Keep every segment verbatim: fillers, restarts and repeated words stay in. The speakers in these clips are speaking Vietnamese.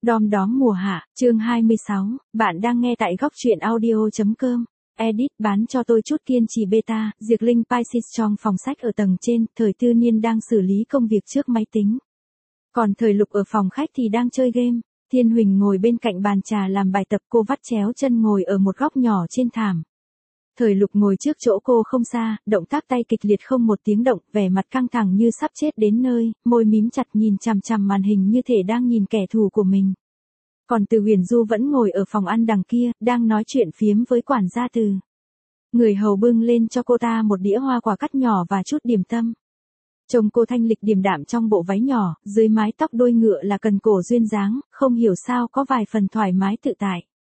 Đom đóm mùa hạ, chương hai mươi sáu, bạn đang nghe tại góc truyện audio.com. Edit bán cho tôi chút kiên trì beta, Diệc Linh Pisces trong phòng sách ở tầng trên, Thời Tư Niên đang xử lý công việc trước máy tính. Còn Thời Lục ở phòng khách thì đang chơi game, Thiên Huỳnh ngồi bên cạnh bàn trà làm bài tập, cô vắt chéo chân ngồi ở một góc nhỏ trên thảm. Thời Lục ngồi trước chỗ cô không xa, động tác tay kịch liệt không một tiếng động, vẻ mặt căng thẳng như sắp chết đến nơi, môi mím chặt nhìn chằm chằm màn hình như thể đang nhìn kẻ thù của mình. Còn Từ Huyền Du vẫn ngồi ở phòng ăn đằng kia, đang nói chuyện phiếm với quản gia Từ. Người hầu bưng lên cho cô ta một đĩa hoa quả cắt nhỏ và chút điểm tâm. Trông cô thanh lịch điềm đạm trong bộ váy nhỏ, dưới mái tóc đuôi ngựa là cần cổ duyên dáng, không hiểu sao có vài phần thoải mái tự tại.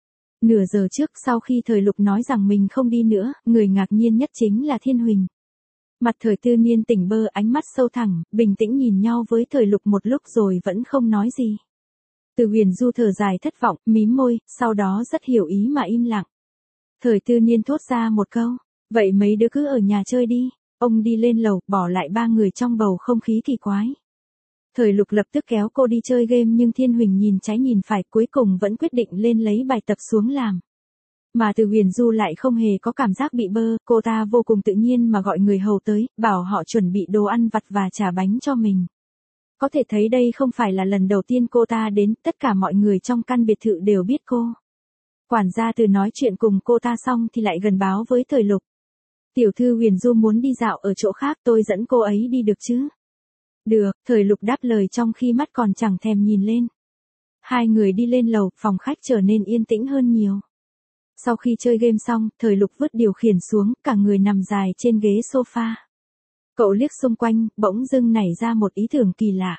Nửa giờ trước, sau khi Thời Lục nói rằng mình không đi nữa, người ngạc nhiên nhất chính là Thiên Huỳnh. Mặt Thời Tư Niên tỉnh bơ, ánh mắt sâu thẳm, bình tĩnh nhìn nhau với Thời Lục một lúc rồi vẫn không nói gì. Từ Huyền Du thở dài thất vọng, mím môi, sau đó rất hiểu ý mà im lặng. Thời Tư Niên thốt ra một câu, vậy mấy đứa cứ ở nhà chơi đi. Ông đi lên lầu, bỏ lại ba người trong bầu không khí kỳ quái. Thời Lục lập tức kéo cô đi chơi game nhưng Thiên Huỳnh nhìn trái nhìn phải, cuối cùng vẫn quyết định lên lấy bài tập xuống làm. Mà Từ Huyền Du lại không hề có cảm giác bị bơ, cô ta vô cùng tự nhiên mà gọi người hầu tới, bảo họ chuẩn bị đồ ăn vặt và trà bánh cho mình. Có thể thấy đây không phải là lần đầu tiên cô ta đến, tất cả mọi người trong căn biệt thự đều biết cô. Quản gia Từ nói chuyện cùng cô ta xong thì lại gần báo với Thời Lục. Tiểu thư Huyền Du muốn đi dạo ở chỗ khác, tôi dẫn cô ấy đi được chứ? Được, Thời Lục đáp lời trong khi mắt còn chẳng thèm nhìn lên. Hai người đi lên lầu, phòng khách trở nên yên tĩnh hơn nhiều. Sau khi chơi game xong, Thời Lục vứt điều khiển xuống, cả người nằm dài trên ghế sofa. Cậu liếc xung quanh, bỗng dưng nảy ra một ý tưởng kỳ lạ.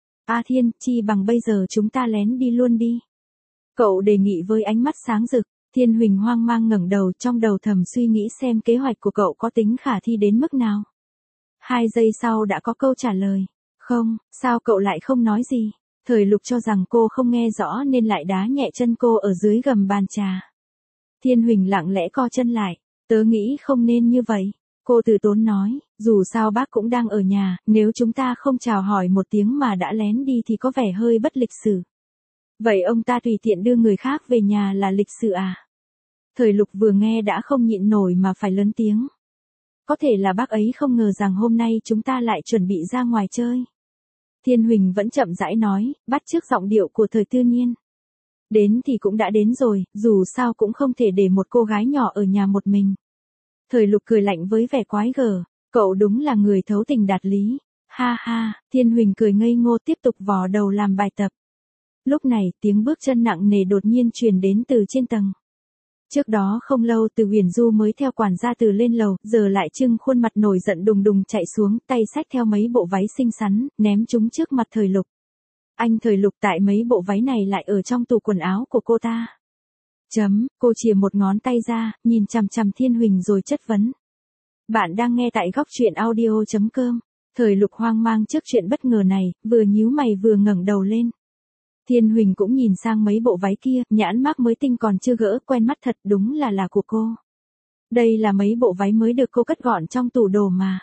A Thiên, chi bằng bây giờ chúng ta lén đi luôn đi. Cậu đề nghị với ánh mắt sáng rực. Thiên Huỳnh hoang mang ngẩng đầu, trong đầu thầm suy nghĩ xem kế hoạch của cậu có tính khả thi đến mức nào. Hai giây sau đã có câu trả lời. Không, sao cậu lại không nói gì? Thời Lục cho rằng cô không nghe rõ nên lại đá nhẹ chân cô ở dưới gầm bàn trà. Thiên Huỳnh lặng lẽ co chân lại. Tớ nghĩ không nên như vậy. Cô từ tốn nói, dù sao bác cũng đang ở nhà, nếu chúng ta không chào hỏi một tiếng mà đã lén đi thì có vẻ hơi bất lịch sự. Vậy ông ta tùy tiện đưa người khác về nhà là lịch sự à? Thời Lục vừa nghe đã không nhịn nổi mà phải lớn tiếng. Có thể là bác ấy không ngờ rằng hôm nay chúng ta lại chuẩn bị ra ngoài chơi. Thiên Huỳnh vẫn chậm rãi nói, bắt chước giọng điệu của Thời Tư Niên. Đến thì cũng đã đến rồi, dù sao cũng không thể để một cô gái nhỏ ở nhà một mình. Thời Lục cười lạnh với vẻ quái gở, cậu đúng là người thấu tình đạt lý. Ha ha, Thiên Huỳnh cười ngây ngô tiếp tục vò đầu làm bài tập. Lúc này, tiếng bước chân nặng nề đột nhiên truyền đến từ trên tầng. Trước đó không lâu Từ Huyền Du mới theo quản gia Từ lên lầu, giờ lại trưng khuôn mặt nổi giận đùng đùng chạy xuống, tay xách theo mấy bộ váy xinh xắn, ném chúng trước mặt Thời Lục. Anh Thời Lục, tại mấy bộ váy này lại ở trong tủ quần áo của cô ta. Chấm, cô chìa một ngón tay ra, nhìn chằm chằm Thiên Huỳnh rồi chất vấn. Bạn đang nghe tại góc truyện audio.com. Thời Lục hoang mang trước chuyện bất ngờ này, vừa nhíu mày vừa ngẩng đầu lên. Thiên Huỳnh cũng nhìn sang mấy bộ váy kia, nhãn mác mới tinh còn chưa gỡ, quen mắt thật, đúng là là của cô. Đây là mấy bộ váy mới được cô cất gọn trong tủ đồ mà.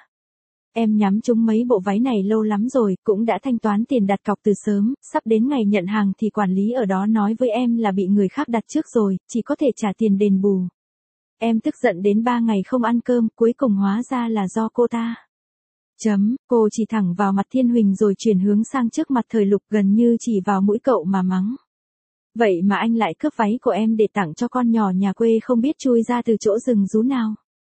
Em nhắm trúng mấy bộ váy này lâu lắm rồi, cũng đã thanh toán tiền đặt cọc từ sớm, sắp đến ngày nhận hàng thì quản lý ở đó nói với em là bị người khác đặt trước rồi, chỉ có thể trả tiền đền bù. Em tức giận đến ba ngày không ăn cơm, cuối cùng hóa ra là do cô ta. Chấm, cô chỉ thẳng vào mặt Thiên Huỳnh rồi chuyển hướng sang trước mặt Thời Lục, gần như chỉ vào mũi cậu mà mắng. Vậy mà anh lại cướp váy của em để tặng cho con nhỏ nhà quê không biết chui ra từ chỗ rừng rú nào.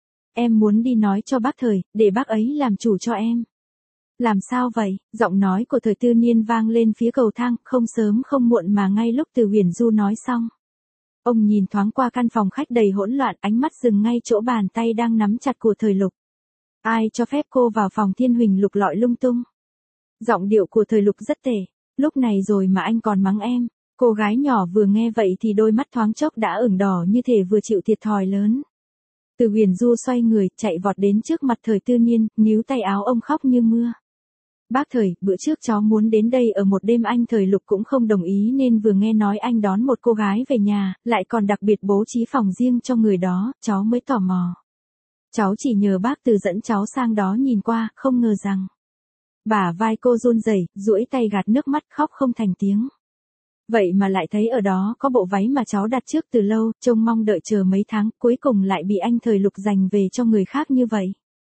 Em muốn đi nói cho bác Thời, để bác ấy làm chủ cho em. Làm sao vậy? Giọng nói của Thời Tư Niên vang lên phía cầu thang, không sớm không muộn mà ngay lúc Từ Huyền Du nói xong. Ông nhìn thoáng qua căn phòng khách đầy hỗn loạn, ánh mắt dừng ngay chỗ bàn tay đang nắm chặt của Thời Lục. Ai cho phép cô vào phòng? Thiên Huỳnh lục lọi lung tung. Giọng điệu của Thời Lục rất tệ. Lúc này rồi mà anh còn mắng em. Cô gái nhỏ vừa nghe vậy thì đôi mắt thoáng chốc đã ửng đỏ như thể vừa chịu thiệt thòi lớn. Từ Huyền Du xoay người, chạy vọt đến trước mặt Thời Tư Niên, níu tay áo ông khóc như mưa. Bác Thời, bữa trước cháu muốn đến đây ở một đêm, anh Thời Lục cũng không đồng ý nên vừa nghe nói anh đón một cô gái về nhà, lại còn đặc biệt bố trí phòng riêng cho người đó, cháu mới tò mò. Cháu chỉ nhờ bác Từ dẫn cháu sang đó nhìn qua, không ngờ rằng. Bả vai cô run rẩy, duỗi tay gạt nước mắt, khóc không thành tiếng. Vậy mà lại thấy ở đó có bộ váy mà cháu đặt trước từ lâu, trông mong đợi chờ mấy tháng, cuối cùng lại bị anh Thời Lục giành về cho người khác như vậy.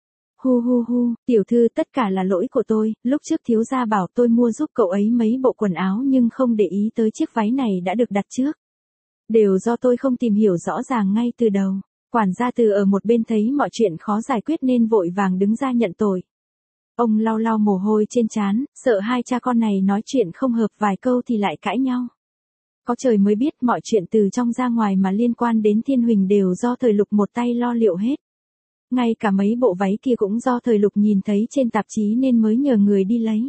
Hu hu hu, tiểu thư tất cả là lỗi của tôi, lúc trước thiếu gia bảo tôi mua giúp cậu ấy mấy bộ quần áo nhưng không để ý tới chiếc váy này đã được đặt trước. Đều do tôi không tìm hiểu rõ ràng ngay từ đầu. Quản gia Từ ở một bên thấy mọi chuyện khó giải quyết nên vội vàng đứng ra nhận tội. Ông lau lau mồ hôi trên trán, sợ hai cha con này nói chuyện không hợp vài câu thì lại cãi nhau. Có trời mới biết mọi chuyện từ trong ra ngoài mà liên quan đến Thiên Huỳnh đều do Thời Lục một tay lo liệu hết. Ngay cả mấy bộ váy kia cũng do Thời Lục nhìn thấy trên tạp chí nên mới nhờ người đi lấy.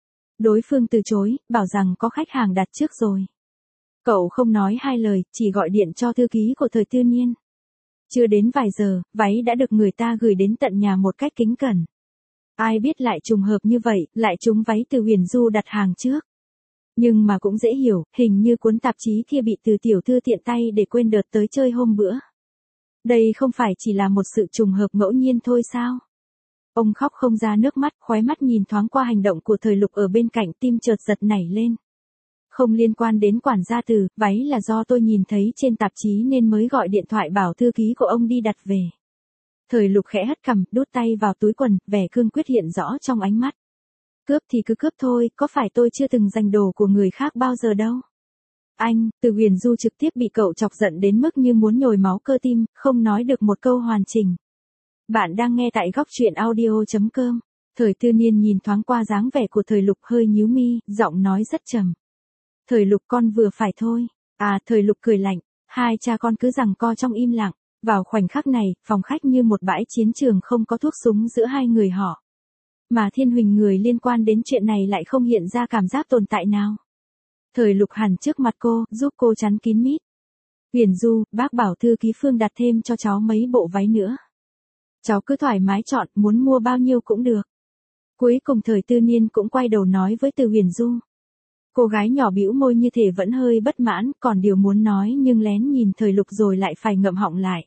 Đối phương từ chối, bảo rằng có khách hàng đặt trước rồi. Cậu không nói hai lời, chỉ gọi điện cho thư ký của Thời Tư Niên. Chưa đến vài giờ, váy đã được người ta gửi đến tận nhà một cách kính cẩn. Ai biết lại trùng hợp như vậy, lại trúng váy từ Huyền Du đặt hàng trước. Nhưng mà cũng dễ hiểu, hình như cuốn tạp chí kia bị Từ tiểu thư tiện tay để quên đợt tới chơi hôm bữa. Đây không phải chỉ là một sự trùng hợp ngẫu nhiên thôi sao? Ông khóc không ra nước mắt, khóe mắt nhìn thoáng qua hành động của Thời Lục ở bên cạnh, tim chợt giật nảy lên. Không liên quan đến quản gia Từ, váy là do tôi nhìn thấy trên tạp chí nên mới gọi điện thoại bảo thư ký của ông đi đặt về. Thời Lục khẽ hất cằm, đút tay vào túi quần, vẻ cương quyết hiện rõ trong ánh mắt. Cướp thì cứ cướp thôi, có phải tôi chưa từng giành đồ của người khác bao giờ đâu. Anh, Từ Huyền Du trực tiếp bị cậu chọc giận đến mức như muốn nhồi máu cơ tim, không nói được một câu hoàn chỉnh. Bạn đang nghe tại góc truyện audio chấm com. Thời Tư Niên nhìn thoáng qua dáng vẻ của Thời Lục hơi nhíu mi, giọng nói rất trầm. Thời Lục con vừa phải thôi. À, Thời Lục cười lạnh, hai cha con cứ giằng co trong im lặng. Vào khoảnh khắc này, phòng khách như một bãi chiến trường không có thuốc súng giữa hai người họ. Mà Thiên Huỳnh người liên quan đến chuyện này lại không hiện ra cảm giác tồn tại nào. Thời Lục hẳn trước mặt cô, giúp cô chắn kín mít. Huyền Du, bác bảo thư ký Phương đặt thêm cho cháu mấy bộ váy nữa. Cháu cứ thoải mái chọn, muốn mua bao nhiêu cũng được. Cuối cùng Thời Tư Niên cũng quay đầu nói với Từ Huyền Du. Cô gái nhỏ bĩu môi như thể vẫn hơi bất mãn, còn điều muốn nói nhưng lén nhìn Thời Lục rồi lại phải ngậm họng lại.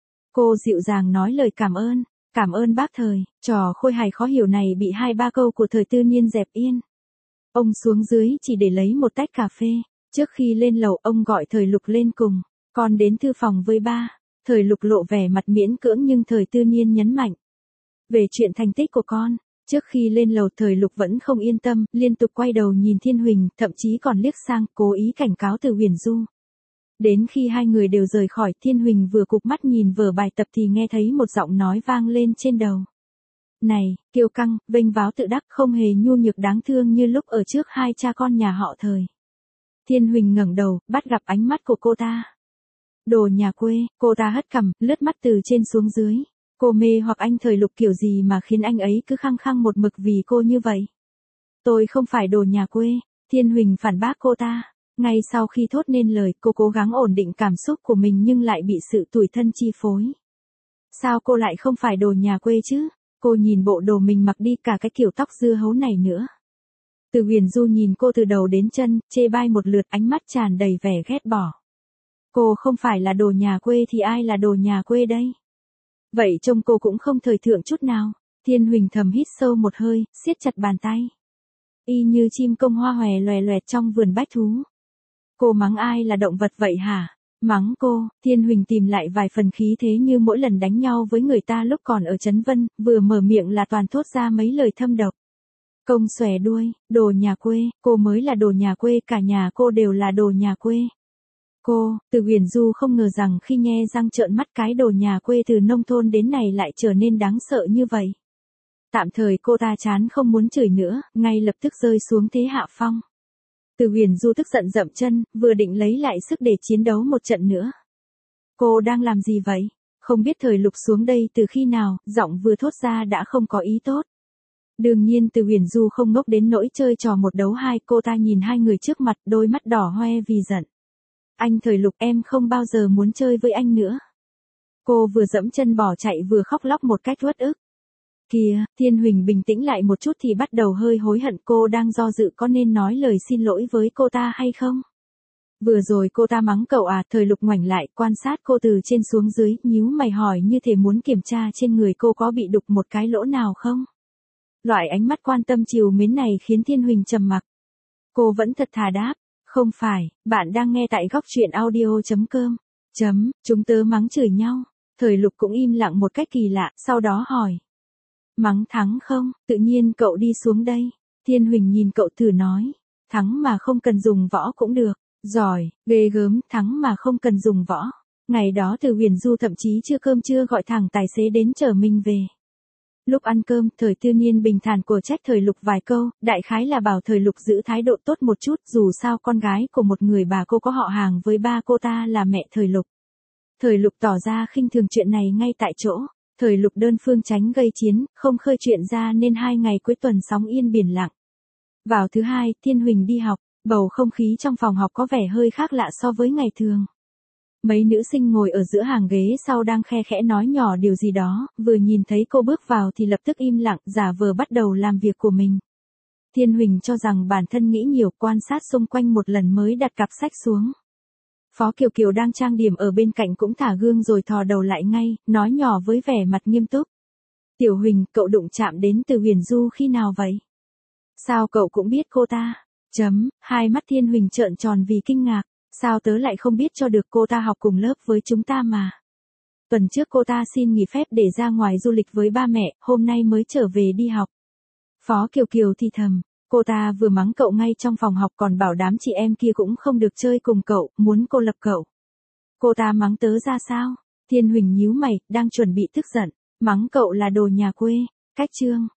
Cô dịu dàng nói lời cảm ơn, cảm ơn bác Thời, trò khôi hài khó hiểu này bị hai ba câu của Thời Tư Niên dẹp yên. Ông xuống dưới chỉ để lấy một tách cà phê, trước khi lên lầu ông gọi Thời Lục lên cùng, con đến thư phòng với ba. Thời Lục lộ vẻ mặt miễn cưỡng nhưng Thời Tư Niên nhấn mạnh. Về chuyện thành tích của con. Trước khi lên lầu Thời Lục vẫn không yên tâm, liên tục quay đầu nhìn Thiên Huỳnh, thậm chí còn liếc sang, cố ý cảnh cáo Từ Huyền Du. Đến khi hai người đều rời khỏi, Thiên Huỳnh vừa cụp mắt nhìn vở bài tập thì nghe thấy một giọng nói vang lên trên đầu. Này, kiêu căng, vênh váo tự đắc, không hề nhu nhược đáng thương như lúc ở trước hai cha con nhà họ Thời. Thiên Huỳnh ngẩng đầu, bắt gặp ánh mắt của cô ta. Đồ nhà quê, cô ta hất cằm, lướt mắt từ trên xuống dưới. Cô mê hoặc anh Thời Lục kiểu gì mà khiến anh ấy cứ khăng khăng một mực vì cô như vậy. Tôi không phải đồ nhà quê, Thiên Huỳnh phản bác cô ta. Ngay sau khi thốt nên lời, cô cố gắng ổn định cảm xúc của mình nhưng lại bị sự tủi thân chi phối. Sao cô lại không phải đồ nhà quê chứ? Cô nhìn bộ đồ mình mặc đi cả cái kiểu tóc dưa hấu này nữa. Từ Huyền Du nhìn cô từ đầu đến chân, chê bai một lượt, ánh mắt tràn đầy vẻ ghét bỏ. Cô không phải là đồ nhà quê thì ai là đồ nhà quê đây? Vậy trông cô cũng không thời thượng chút nào. Thiên Huỳnh thầm hít sâu một hơi, siết chặt bàn tay. Y như chim công hoa hòe loè loẹt trong vườn bách thú. Cô mắng ai là động vật vậy hả? Mắng cô, Thiên Huỳnh tìm lại vài phần khí thế như mỗi lần đánh nhau với người ta lúc còn ở Trấn Vân, vừa mở miệng là toàn thốt ra mấy lời thâm độc. Công xòe đuôi, đồ nhà quê, cô mới là đồ nhà quê, cả nhà cô đều là đồ nhà quê. Cô, Từ Huyền Du không ngờ rằng khi nghe răng trợn mắt cái đồ nhà quê từ nông thôn đến này lại trở nên đáng sợ như vậy. Tạm thời cô ta chán không muốn chửi nữa, ngay lập tức rơi xuống thế hạ phong. Từ Huyền Du tức giận dậm chân, vừa định lấy lại sức để chiến đấu một trận nữa. Cô đang làm gì vậy? Không biết Thời Lục xuống đây từ khi nào, giọng vừa thốt ra đã không có ý tốt. Đương nhiên Từ Huyền Du không ngốc đến nỗi chơi trò một đấu hai, cô ta nhìn hai người trước mặt, đôi mắt đỏ hoe vì giận. Anh Thời Lục, em không bao giờ muốn chơi với anh nữa. Cô vừa dẫm chân bỏ chạy vừa khóc lóc một cách uất ức. Kìa, Thiên Huỳnh bình tĩnh lại một chút thì bắt đầu hơi hối hận, cô đang do dự có nên nói lời xin lỗi với cô ta hay không. Vừa rồi cô ta mắng cậu à? Thời Lục ngoảnh lại, quan sát cô từ trên xuống dưới, nhíu mày hỏi như thể muốn kiểm tra trên người cô có bị đục một cái lỗ nào không. Loại ánh mắt quan tâm trìu mến này khiến Thiên Huỳnh trầm mặc. Cô vẫn thật thà đáp, Không phải, bạn đang nghe tại góc chuyện audio chấm com. Chấm, chúng tớ mắng chửi nhau. Thời Lục cũng im lặng một cách kỳ lạ, sau đó hỏi. Mắng thắng không, tự nhiên cậu đi xuống đây. Thiên Huỳnh nhìn cậu thử nói. Thắng mà không cần dùng võ cũng được. Giỏi, ghê gớm, thắng mà không cần dùng võ. Ngày đó Từ Huyền Du thậm chí chưa cơm trưa gọi thằng tài xế đến chở mình về. Lúc ăn cơm, Thời Tư Niên bình thản của trách Thời Lục vài câu, đại khái là bảo Thời Lục giữ thái độ tốt một chút, dù sao con gái của một người bà cô có họ hàng với ba cô ta là mẹ Thời Lục. Thời Lục tỏ ra khinh thường chuyện này ngay tại chỗ. Thời Lục đơn phương tránh gây chiến, không khơi chuyện ra nên hai ngày cuối tuần sóng yên biển lặng. Vào thứ hai, Thiên Huỳnh đi học, bầu không khí trong phòng học có vẻ hơi khác lạ so với ngày thường. Mấy nữ sinh ngồi ở giữa hàng ghế sau đang khe khẽ nói nhỏ điều gì đó, vừa nhìn thấy cô bước vào thì lập tức im lặng, giả vờ bắt đầu làm việc của mình. Thiên Huỳnh cho rằng bản thân nghĩ nhiều, quan sát xung quanh một lần mới đặt cặp sách xuống. Phó Kiều Kiều đang trang điểm ở bên cạnh cũng thả gương rồi thò đầu lại ngay, nói nhỏ với vẻ mặt nghiêm túc. Tiểu Huỳnh, cậu đụng chạm đến Từ Huyền Du khi nào vậy? Sao cậu cũng biết cô ta? Chấm, hai mắt Thiên Huỳnh trợn tròn vì kinh ngạc. Sao tớ lại không biết cho được, cô ta học cùng lớp với chúng ta mà. Tuần trước cô ta xin nghỉ phép để ra ngoài du lịch với ba mẹ, hôm nay mới trở về đi học. Phó Kiều Kiều thì thầm, cô ta vừa mắng cậu ngay trong phòng học còn bảo đám chị em kia cũng không được chơi cùng cậu, muốn cô lập cậu. Cô ta mắng tớ ra sao? Thiên Huỳnh nhíu mày, đang chuẩn bị tức giận, mắng cậu là đồ nhà quê, cách chương.